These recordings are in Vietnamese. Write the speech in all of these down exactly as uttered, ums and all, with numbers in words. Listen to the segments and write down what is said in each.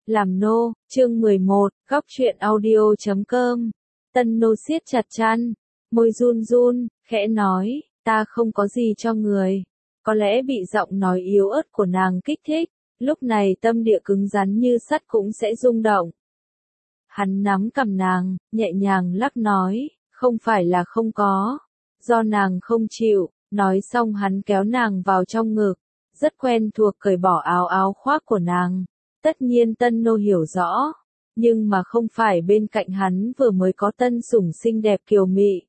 Làm nô, chương mười một, góc truyện audio chấm com. Tân nô siết chặt chăn, môi run run, khẽ nói, ta không có gì cho người. Có lẽ bị giọng nói yếu ớt của nàng kích thích, lúc này tâm địa cứng rắn như sắt cũng sẽ rung động. Hắn nắm cầm nàng, nhẹ nhàng lắc nói, không phải là không có, do nàng không chịu. Nói xong hắn kéo nàng vào trong ngực, rất quen thuộc cởi bỏ áo áo khoác của nàng. Tất nhiên tân nô hiểu rõ, nhưng mà không phải bên cạnh hắn vừa mới có tân sủng xinh đẹp kiều mị.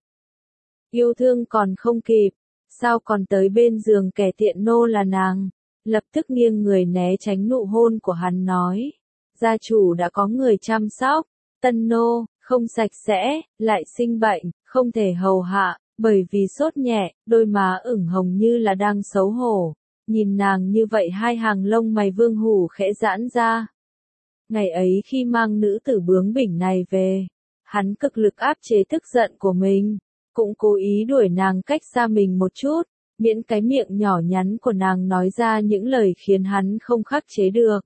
Yêu thương còn không kịp, sao còn tới bên giường kẻ tiện nô là nàng, lập tức nghiêng người né tránh nụ hôn của hắn nói. Gia chủ đã có người chăm sóc, tân nô, không sạch sẽ, lại sinh bệnh, không thể hầu hạ, bởi vì sốt nhẹ, đôi má ửng hồng như là đang xấu hổ. Nhìn nàng như vậy hai hàng lông mày Vương Hủ khẽ giãn ra. Ngày ấy khi mang nữ tử bướng bỉnh này về, hắn cực lực áp chế tức giận của mình, cũng cố ý đuổi nàng cách xa mình một chút, miễn cái miệng nhỏ nhắn của nàng nói ra những lời khiến hắn không khắc chế được.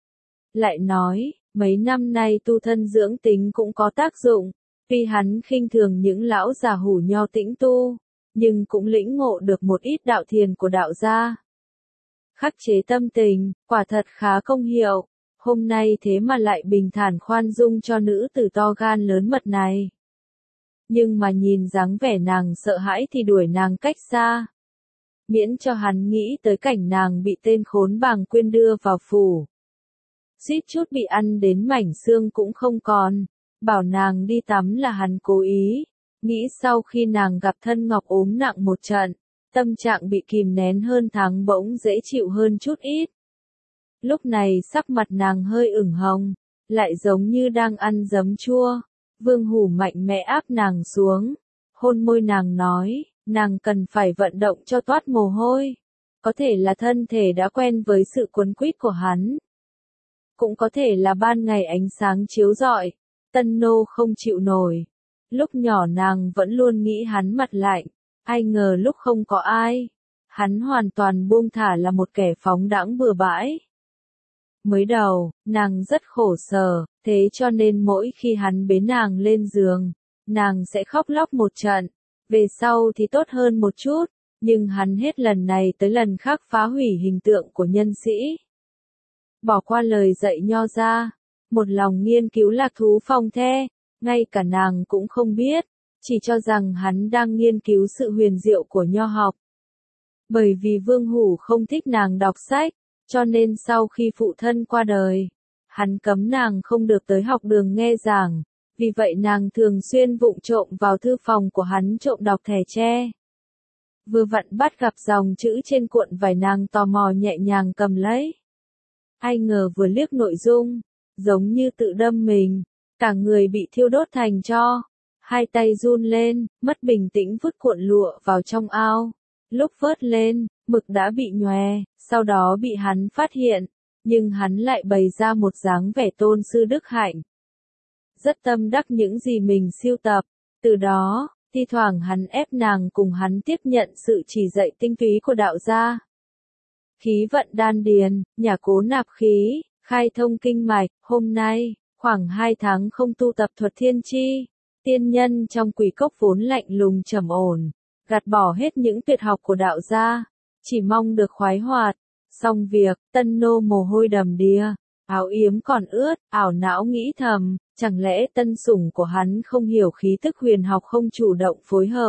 Lại nói, mấy năm nay tu thân dưỡng tính cũng có tác dụng, tuy hắn khinh thường những lão già hủ nho tĩnh tu, nhưng cũng lĩnh ngộ được một ít đạo thiền của đạo gia. Khắc chế tâm tình, quả thật khá công hiệu, hôm nay thế mà lại bình thản khoan dung cho nữ tử to gan lớn mật này. Nhưng mà nhìn dáng vẻ nàng sợ hãi thì đuổi nàng cách xa. Miễn cho hắn nghĩ tới cảnh nàng bị tên khốn Bàng Quyên đưa vào phủ. Suýt chút bị ăn đến mảnh xương cũng không còn, bảo nàng đi tắm là hắn cố ý, nghĩ sau khi nàng gặp thân ngọc ốm nặng một trận. Tâm trạng bị kìm nén hơn tháng bỗng dễ chịu hơn chút ít. Lúc này sắc mặt nàng hơi ửng hồng, lại giống như đang ăn giấm chua. Vương Hủ mạnh mẽ áp nàng xuống, hôn môi nàng nói, nàng cần phải vận động cho toát mồ hôi. Có thể là thân thể đã quen với sự quấn quýt của hắn. Cũng có thể là ban ngày ánh sáng chiếu rọi, tân nô không chịu nổi. Lúc nhỏ nàng vẫn luôn nghĩ hắn mặt lạnh. Ai ngờ lúc không có ai, hắn hoàn toàn buông thả là một kẻ phóng đãng bừa bãi. Mới đầu, nàng rất khổ sở, thế cho nên mỗi khi hắn bế nàng lên giường, nàng sẽ khóc lóc một trận, về sau thì tốt hơn một chút, nhưng hắn hết lần này tới lần khác phá hủy hình tượng của nhân sĩ. Bỏ qua lời dạy nho ra, một lòng nghiên cứu lạc thú phong the, ngay cả nàng cũng không biết. Chỉ cho rằng hắn đang nghiên cứu sự huyền diệu của nho học. Bởi vì Vương Hủ không thích nàng đọc sách, cho nên sau khi phụ thân qua đời, hắn cấm nàng không được tới học đường nghe giảng, vì vậy nàng thường xuyên vụng trộm vào thư phòng của hắn trộm đọc thẻ tre. Vừa vặn bắt gặp dòng chữ trên cuộn vải, nàng tò mò nhẹ nhàng cầm lấy. Ai ngờ vừa liếc nội dung, giống như tự đâm mình, cả người bị thiêu đốt thành tro. Hai tay run lên, mất bình tĩnh vứt cuộn lụa vào trong ao. Lúc vớt lên, mực đã bị nhòe, sau đó bị hắn phát hiện, nhưng hắn lại bày ra một dáng vẻ tôn sư đức hạnh. Rất tâm đắc những gì mình siêu tập, từ đó, thi thoảng hắn ép nàng cùng hắn tiếp nhận sự chỉ dạy tinh túy của đạo gia. Khí vận đan điền, nhà cố nạp khí, khai thông kinh mạch, hôm nay, khoảng hai tháng không tu tập thuật thiên chi. Tiên nhân trong quỷ cốc vốn lạnh lùng trầm ổn, gạt bỏ hết những tuyệt học của đạo gia, chỉ mong được khoái hoạt. Xong việc, tân nô mồ hôi đầm đìa, áo yếm còn ướt, ảo não nghĩ thầm, chẳng lẽ tân sủng của hắn không hiểu khí tức huyền học, không chủ động phối hợp.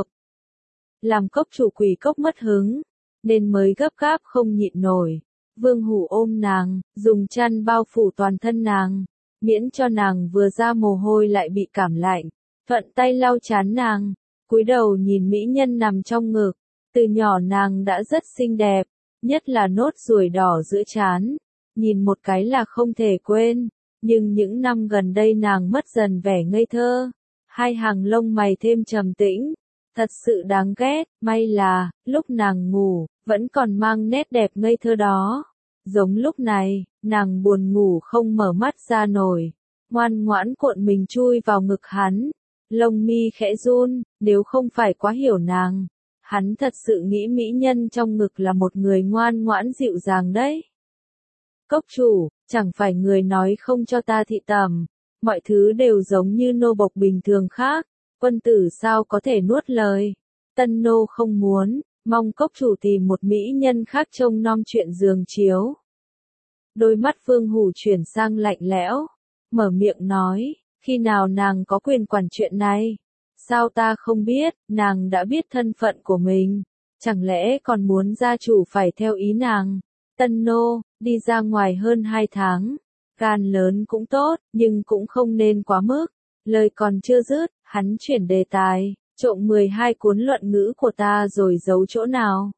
Làm cốc chủ quỷ cốc mất hứng, nên mới gấp gáp không nhịn nổi. Vương Hủ ôm nàng, dùng chăn bao phủ toàn thân nàng, miễn cho nàng vừa ra mồ hôi lại bị cảm lạnh. Thuận tay lau trán nàng, cúi đầu nhìn mỹ nhân nằm trong ngực. Từ nhỏ nàng đã rất xinh đẹp, nhất là nốt ruồi đỏ giữa trán, nhìn một cái là không thể quên. Nhưng những năm gần đây nàng mất dần vẻ ngây thơ, hai hàng lông mày thêm trầm tĩnh, thật sự đáng ghét. May là, lúc nàng ngủ, vẫn còn mang nét đẹp ngây thơ đó. Giống lúc này, nàng buồn ngủ không mở mắt ra nổi, ngoan ngoãn cuộn mình chui vào ngực hắn. Lông mi khẽ run, nếu không phải quá hiểu nàng, hắn thật sự nghĩ mỹ nhân trong ngực là một người ngoan ngoãn dịu dàng đấy. Cốc chủ, Chẳng phải người nói không cho ta thị tẩm, mọi thứ đều giống như nô bộc bình thường khác, quân tử sao có thể nuốt lời. Tân nô không muốn, mong cốc chủ tìm một mỹ nhân khác trông nom chuyện giường chiếu. Đôi mắt Vương Hủ chuyển sang lạnh lẽo, mở miệng nói, khi nào nàng có quyền quản chuyện này? Sao ta không biết, nàng đã biết thân phận của mình, chẳng lẽ còn muốn gia chủ phải theo ý nàng? Tân nô, đi ra ngoài hơn hai tháng, gan lớn cũng tốt, nhưng cũng không nên quá mức. Lời còn chưa dứt, hắn chuyển đề tài, trộm mười hai cuốn luận ngữ của ta rồi giấu chỗ nào?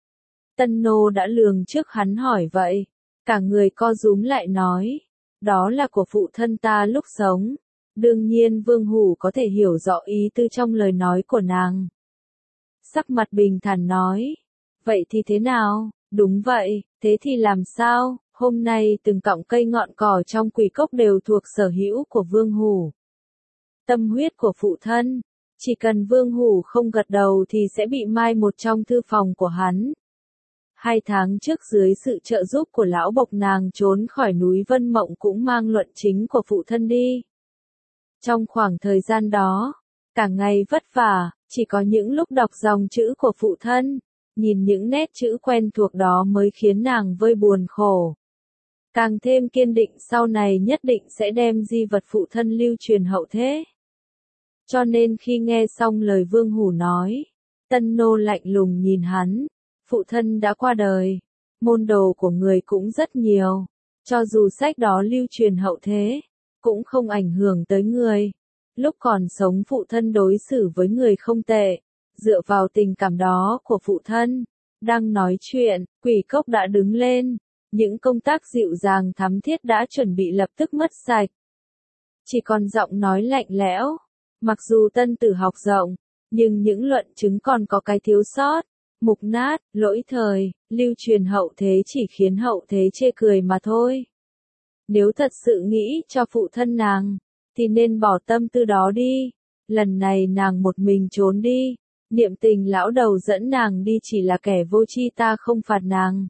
Tân nô đã lường trước hắn hỏi vậy, cả người co rúm lại nói, đó là của phụ thân ta lúc sống. Đương nhiên Vương Hủ có thể hiểu rõ ý tư trong lời nói của nàng. Sắc mặt bình thản nói, vậy thì thế nào? Đúng vậy, thế thì làm sao? Hôm nay từng cọng cây ngọn cỏ trong Quỷ Cốc đều thuộc sở hữu của Vương Hủ. Tâm huyết của phụ thân, chỉ cần Vương Hủ không gật đầu thì sẽ bị mai một trong thư phòng của hắn. Hai tháng trước dưới sự trợ giúp của lão bộc nàng trốn khỏi núi Vân Mộng cũng mang luận chính của phụ thân đi. Trong khoảng thời gian đó, cả ngày vất vả, chỉ có những lúc đọc dòng chữ của phụ thân, nhìn những nét chữ quen thuộc đó mới khiến nàng vơi buồn khổ. Càng thêm kiên định sau này nhất định sẽ đem di vật phụ thân lưu truyền hậu thế. Cho nên khi nghe xong lời Vương Hủ nói, Tân nô lạnh lùng nhìn hắn, phụ thân đã qua đời, môn đồ của người cũng rất nhiều, cho dù sách đó lưu truyền hậu thế, cũng không ảnh hưởng tới người. Lúc còn sống phụ thân đối xử với người không tệ, dựa vào tình cảm đó của phụ thân. Đang nói chuyện, Quỷ Cốc đã đứng lên, những công tác dịu dàng thắm thiết đã chuẩn bị lập tức mất sạch. Chỉ còn giọng nói lạnh lẽo, mặc dù tân tử học rộng, nhưng những luận chứng còn có cái thiếu sót, mục nát, lỗi thời, lưu truyền hậu thế chỉ khiến hậu thế chê cười mà thôi. Nếu thật sự nghĩ cho phụ thân nàng, thì nên bỏ tâm tư đó đi. Lần này nàng một mình trốn đi, niệm tình lão đầu dẫn nàng đi chỉ là kẻ vô tri, ta không phạt nàng.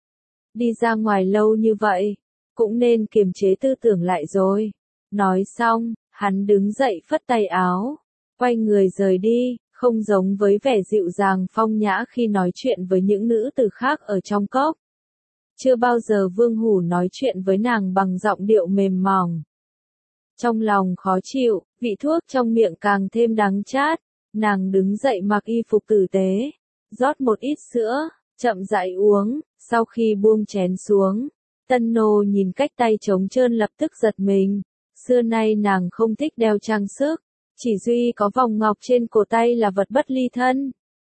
Đi ra ngoài lâu như vậy, cũng nên kiềm chế tư tưởng lại rồi. Nói xong, hắn đứng dậy phất tay áo, quay người rời đi, không giống với vẻ dịu dàng phong nhã khi nói chuyện với những nữ tử khác ở trong cốc. Chưa bao giờ Vương Hủ nói chuyện với nàng bằng giọng điệu mềm mỏng. Trong lòng khó chịu, vị thuốc trong miệng càng thêm đắng chát, nàng đứng dậy mặc y phục tử tế, rót một ít sữa, chậm rãi uống, sau khi buông chén xuống, Tân nô nhìn cách tay trống trơn lập tức giật mình, xưa nay nàng không thích đeo trang sức, chỉ duy có vòng ngọc trên cổ tay là vật bất ly thân.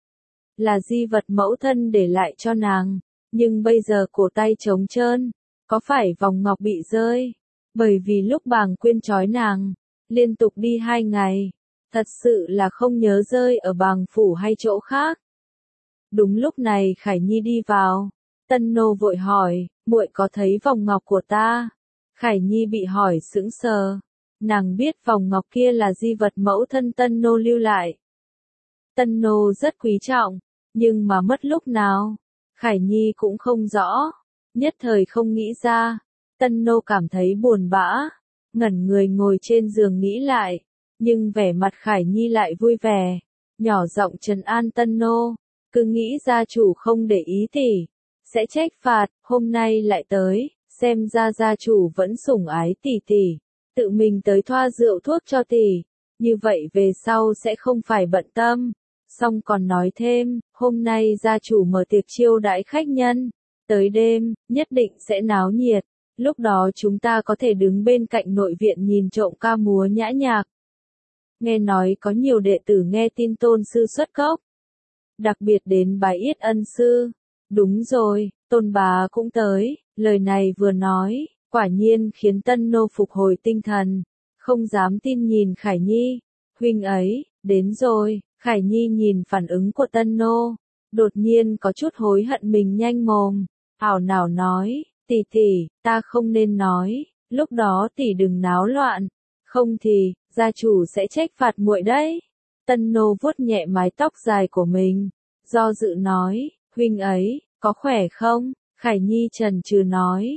Là di vật mẫu thân để lại cho nàng. Nhưng bây giờ cổ tay trống trơn, có phải vòng ngọc bị rơi? Bởi vì lúc Bàng Quyên trói nàng, liên tục đi hai ngày, thật sự là không nhớ rơi ở Bàng phủ hay chỗ khác. Đúng lúc này Khải Nhi đi vào, Tân nô vội hỏi, muội có thấy vòng ngọc của ta? Khải Nhi bị hỏi sững sờ, nàng biết vòng ngọc kia là di vật mẫu thân Tân nô lưu lại. Tân nô rất quý trọng, nhưng mà mất lúc nào? Khải Nhi cũng không rõ, nhất thời không nghĩ ra. Tân nô cảm thấy buồn bã, ngẩn người ngồi trên giường nghĩ lại, nhưng vẻ mặt Khải Nhi lại vui vẻ, nhỏ giọng trấn an Tân nô, cứ nghĩ gia chủ không để ý tỷ, sẽ trách phạt, hôm nay lại tới, xem ra gia chủ vẫn sủng ái tỷ tỷ, tự mình tới thoa rượu thuốc cho tỷ, như vậy về sau sẽ không phải bận tâm. Xong còn nói thêm, hôm nay gia chủ mở tiệc chiêu đãi khách nhân, tới đêm, nhất định sẽ náo nhiệt, lúc đó chúng ta có thể đứng bên cạnh nội viện nhìn trộm ca múa nhã nhạc. Nghe nói có nhiều đệ tử nghe tin tôn sư xuất cốc, đặc biệt đến bái yết ân sư. Đúng rồi, tôn bá cũng tới, lời này vừa nói, quả nhiên khiến Tân nô phục hồi tinh thần, không dám tin nhìn Khải Nhi, huynh ấy, đến rồi. Khải Nhi nhìn phản ứng của Tân nô, đột nhiên có chút hối hận mình nhanh mồm, ảo nào nói, tỷ tỷ, ta không nên nói, lúc đó tỷ đừng náo loạn, không thì, gia chủ sẽ trách phạt muội đấy. Tân nô vuốt nhẹ mái tóc dài của mình, do dự nói, huynh ấy, có khỏe không? Khải Nhi chần chừ nói,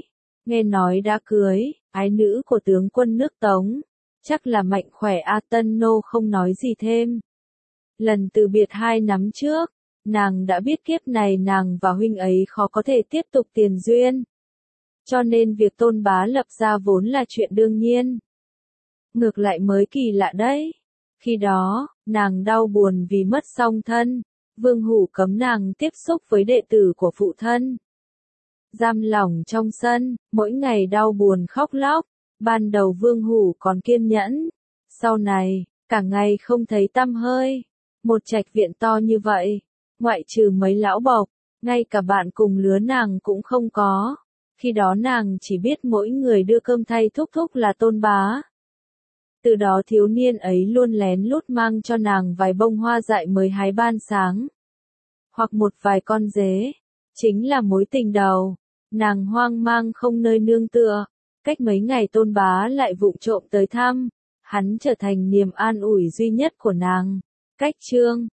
nghe nói đã cưới, ái nữ của tướng quân nước Tống, chắc là mạnh khỏe a. Tân Nô không nói gì thêm. Lần từ biệt hai năm trước, nàng đã biết kiếp này nàng và huynh ấy khó có thể tiếp tục tiền duyên. Cho nên việc Tôn Bá lập ra vốn là chuyện đương nhiên. Ngược lại mới kỳ lạ đấy. Khi đó, nàng đau buồn vì mất song thân, Vương Hủ cấm nàng tiếp xúc với đệ tử của phụ thân. Giam lỏng trong sân, mỗi ngày đau buồn khóc lóc, ban đầu Vương Hủ còn kiên nhẫn. Sau này, cả ngày không thấy tăm hơi. Một trạch viện to như vậy, ngoại trừ mấy lão bộc, ngay cả bạn cùng lứa nàng cũng không có. Khi đó nàng chỉ biết mỗi người đưa cơm thay thúc thúc là Tôn Bá. Từ đó thiếu niên ấy luôn lén lút mang cho nàng vài bông hoa dại mới hái ban sáng. Hoặc một vài con dế. Chính là mối tình đầu. Nàng hoang mang không nơi nương tựa. Cách mấy ngày Tôn Bá lại vụng trộm tới thăm. Hắn trở thành niềm an ủi duy nhất của nàng. Cách chương